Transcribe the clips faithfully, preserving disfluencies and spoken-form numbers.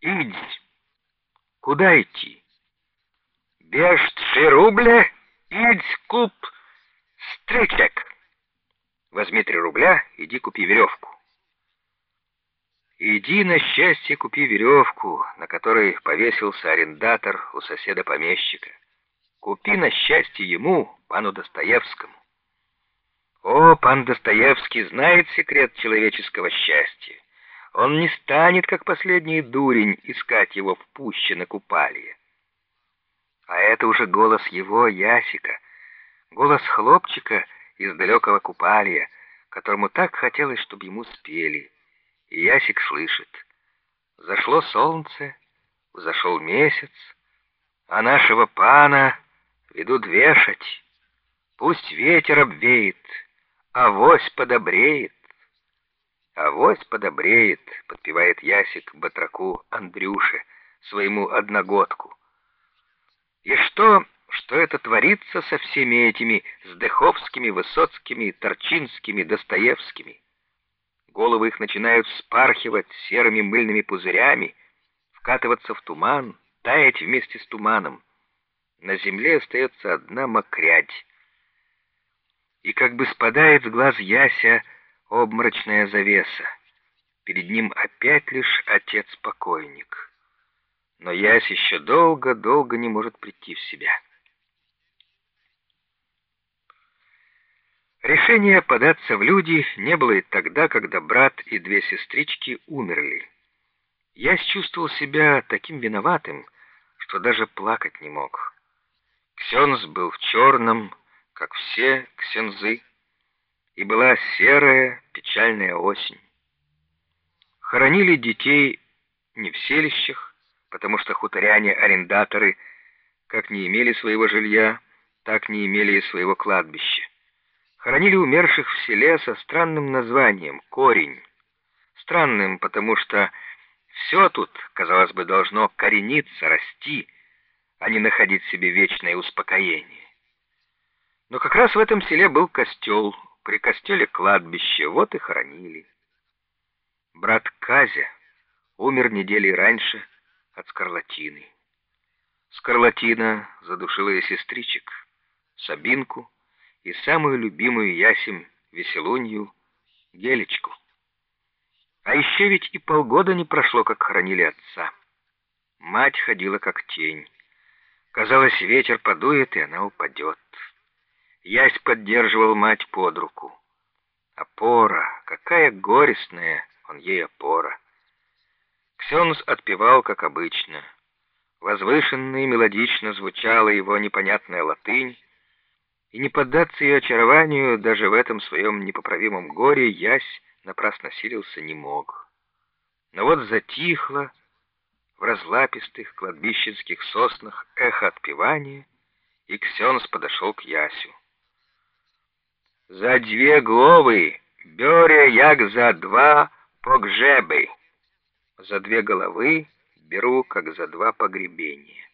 Идь. Куда идти? Бежь три рубля, идь куп стричек. Возьми три рубля, иди купи веревку. Иди, на счастье, купи веревку, на которой повесился арендатор у соседа-помещика. Купи на счастье ему, пану Достоевскому. О, пан Достоевский знает секрет человеческого счастья. Он не станет, как последний дурень, искать его в пуще на Купалье. А это уже голос его, Ясика, голос хлопчика из далекого Купалья, которому так хотелось, чтобы ему спели. И Ясик слышит: зашло солнце, взошел месяц, а нашего пана ведут вешать. Пусть ветер обвеет, авось подобреет. Авось подобреет, подпевает Ясик батраку Андрюше, своему одногодку. И что, что это творится со всеми этими Здеховскими, Высоцкими, Торчинскими, Достоевскими? Головы их начинают вспархивать серыми мыльными пузырями, вкатываться в туман, таять вместе с туманом. На земле остается одна мокрядь. И как бы спадает с глаз Яся обморочная завеса. Перед ним опять лишь отец-покойник. Но Ясь еще долго-долго не может прийти в себя. Решение податься в люди не было и тогда, когда брат и две сестрички умерли. Ясь чувствовал себя таким виноватым, что даже плакать не мог. Ксенз был в черном, как все ксензы, и была серая, печальная осень. Хоронили детей не в селищах, потому что хуторяне-арендаторы как не имели своего жилья, так не имели и своего кладбища. Хоронили умерших в селе со странным названием «Корень». Странным, потому что все тут, казалось бы, должно корениться, расти, а не находить себе вечное успокоение. Но как раз в этом селе был костел, при костеле кладбище, вот и хоронили. Брат Казя умер недели раньше от скарлатины. Скарлатина задушила и сестричек, Сабинку, и самую любимую Ясем веселунью Гелечку. А еще ведь и полгода не прошло, как хоронили отца. Мать ходила как тень. Казалось, ветер подует, и она упадет. Ясь поддерживал мать под руку. Опора, какая горестная он ей опора. Ксенз отпевал, как обычно. Возвышенно и мелодично звучала его непонятная латынь, и не поддаться ее очарованию даже в этом своем непоправимом горе Ясь напрасно силился не мог. Но вот затихло в разлапистых кладбищенских соснах эхо отпевания, и Ксенз подошел к Ясю. «За две головы бере, як за два погжеби». «За две головы беру, как за два погребения».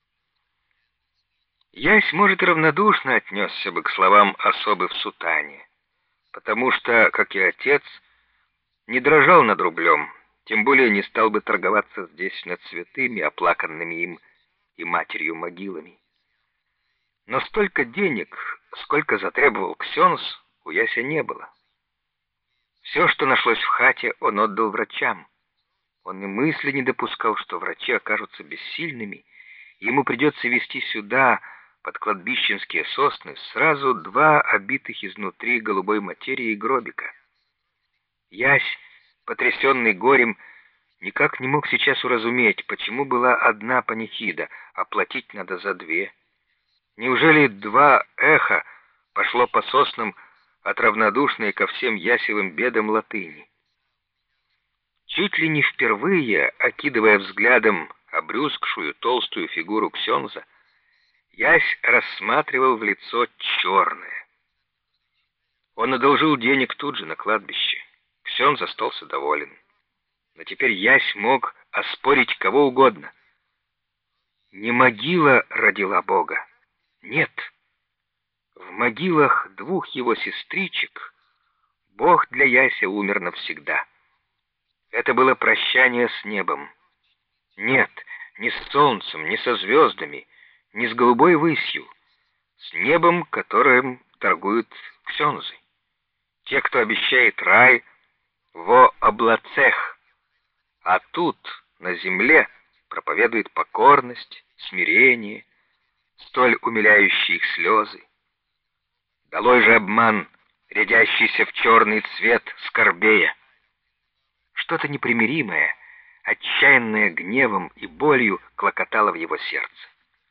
Ясь, может, и равнодушно отнесся бы к словам особы в сутане, потому что, как и отец, не дрожал над рублем, тем более не стал бы торговаться здесь над святыми, оплаканными им и матерью могилами. Но столько денег, сколько затребовал Ксенз, у Яся не было. Все, что нашлось в хате, он отдал врачам. Он и мысли не допускал, что врачи окажутся бессильными, и ему придется везти сюда, под кладбищенские сосны, сразу два обитых изнутри голубой материи гробика. Ясь, потрясенный горем, никак не мог сейчас уразуметь, почему была одна панихида, а платить надо за две. Неужели два эха пошло по соснам от равнодушной ко всем ясевым бедам латыни? Чуть ли не впервые, окидывая взглядом обрюзгшую толстую фигуру Ксенза, Ясь рассматривал в лицо черное. Он одолжил денег тут же на кладбище. Ксенз остался доволен. Но теперь Ясь мог оспорить кого угодно. Не могила родила Бога. Нет. В могилах двух его сестричек Бог для Яся умер навсегда. Это было прощание с небом. Нет, не с солнцем, не со звездами, не с голубой высью, с небом, которым торгуют ксензы. Те, кто обещает рай во облацех, а тут, на земле, проповедует покорность, смирение, столь умиляющие их слезы. Долой же обман, рядящийся в черный цвет скорбея. Что-то непримиримое, отчаянное гневом и болью, клокотало в его сердце.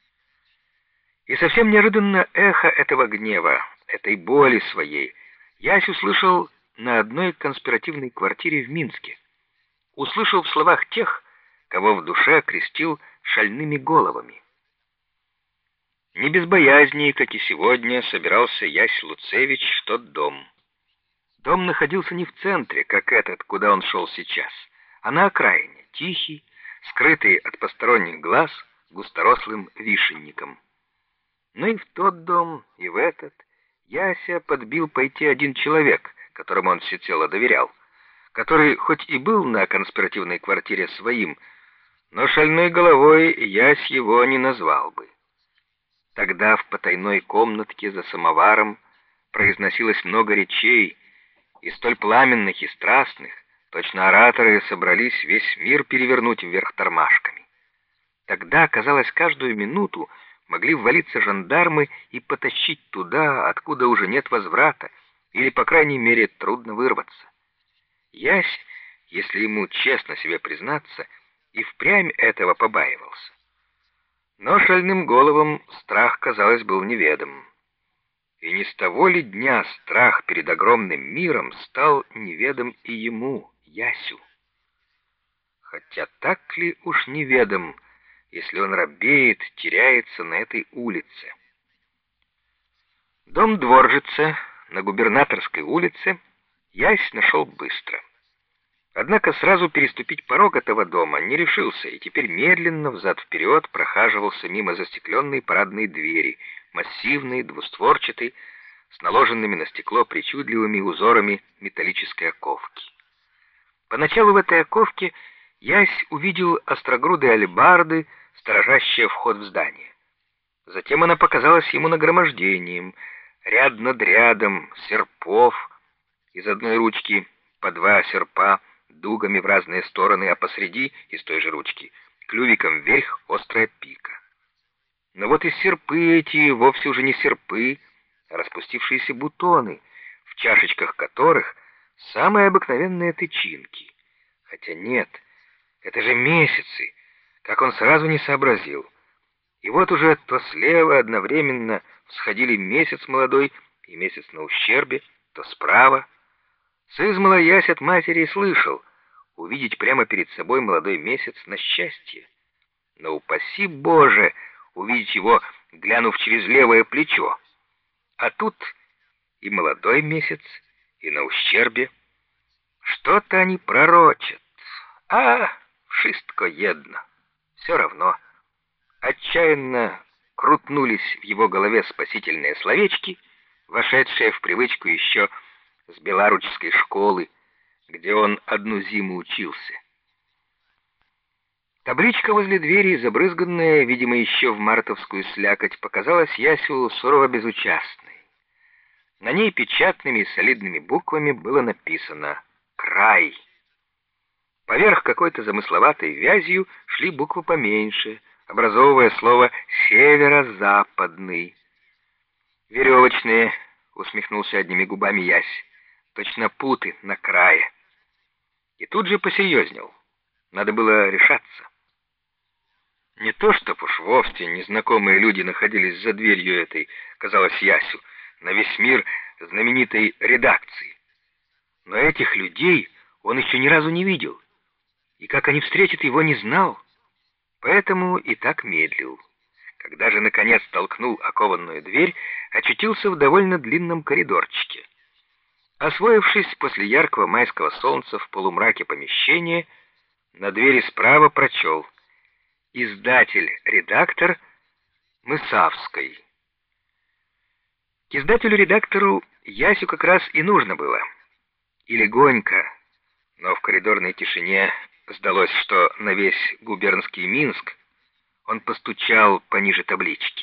И совсем неожиданно эхо этого гнева, этой боли своей, Ясь услышал на одной конспиративной квартире в Минске. Услышал в словах тех, кого в душе окрестил шальными головами. Не без боязни, как и сегодня, собирался Ясь Луцевич в тот дом. Дом находился не в центре, как этот, куда он шел сейчас, а на окраине, тихий, скрытый от посторонних глаз густорослым вишенником. Но и в тот дом, и в этот Яся подбил пойти один человек, которому он всецело доверял, который хоть и был на конспиративной квартире своим, но шальной головой Ясь его не назвал бы. Тогда в потайной комнатке за самоваром произносилось много речей, и столь пламенных и страстных, точно ораторы собрались весь мир перевернуть вверх тормашками. Тогда, казалось, каждую минуту могли ввалиться жандармы и потащить туда, откуда уже нет возврата, или, по крайней мере, трудно вырваться. Ясь, если ему честно себе признаться, и впрямь этого побаивался. Но шальным головам страх, казалось, был неведом. И не с того ли дня страх перед огромным миром стал неведом и ему, Ясю? Хотя так ли уж неведом, если он робеет, теряется на этой улице? Дом Дворжица на Губернаторской улице Ясь нашел быстро. Однако сразу переступить порог этого дома не решился, и теперь медленно взад-вперед прохаживался мимо застекленной парадной двери, массивной, двустворчатой, с наложенными на стекло причудливыми узорами металлической оковки. Поначалу в этой оковке Ясь увидел острогрудые алебарды, сторожащие вход в здание. Затем она показалась ему нагромождением, ряд над рядом, серпов, из одной ручки по два серпа, дугами в разные стороны, а посреди, из той же ручки, клювиком вверх острая пика. Но вот и серпы эти вовсе уже не серпы, а распустившиеся бутоны, в чашечках которых самые обыкновенные тычинки. Хотя нет, это же месяцы, как он сразу не сообразил. И вот уже то слева одновременно всходили месяц молодой и месяц на ущербе, то справа. Сызмала Ясь от матери слышал, увидеть прямо перед собой молодой месяц на счастье. Но упаси Боже увидеть его, глянув через левое плечо. А тут и молодой месяц, и на ущербе. Что-то они пророчат. А, wszystko jedno. Все равно. Отчаянно крутнулись в его голове спасительные словечки, вошедшие в привычку еще с белоручской школы, где он одну зиму учился. Табличка возле двери, забрызганная, видимо, еще в мартовскую слякоть, показалась Ясю сурово безучастной. На ней печатными и солидными буквами было написано «Край». Поверх какой-то замысловатой вязью шли буквы поменьше, образовывая слово «северо-западный». «Веревочные», — усмехнулся одними губами Ясь, — «точно путы на крае». И тут же посерьезнел. Надо было решаться. Не то, чтоб уж вовсе незнакомые люди находились за дверью этой, казалось Ясю, на весь мир знаменитой редакции. Но этих людей он еще ни разу не видел, и как они встретят его, не знал, поэтому и так медлил. Когда же, наконец, толкнул окованную дверь, очутился в довольно длинном коридорчике. Освоившись после яркого майского солнца в полумраке помещения, на двери справа прочел «Издатель-редактор Мысавской». К издателю-редактору Ясю как раз и нужно было. И легонько, но в коридорной тишине сдалось, что на весь губернский Минск он постучал пониже таблички.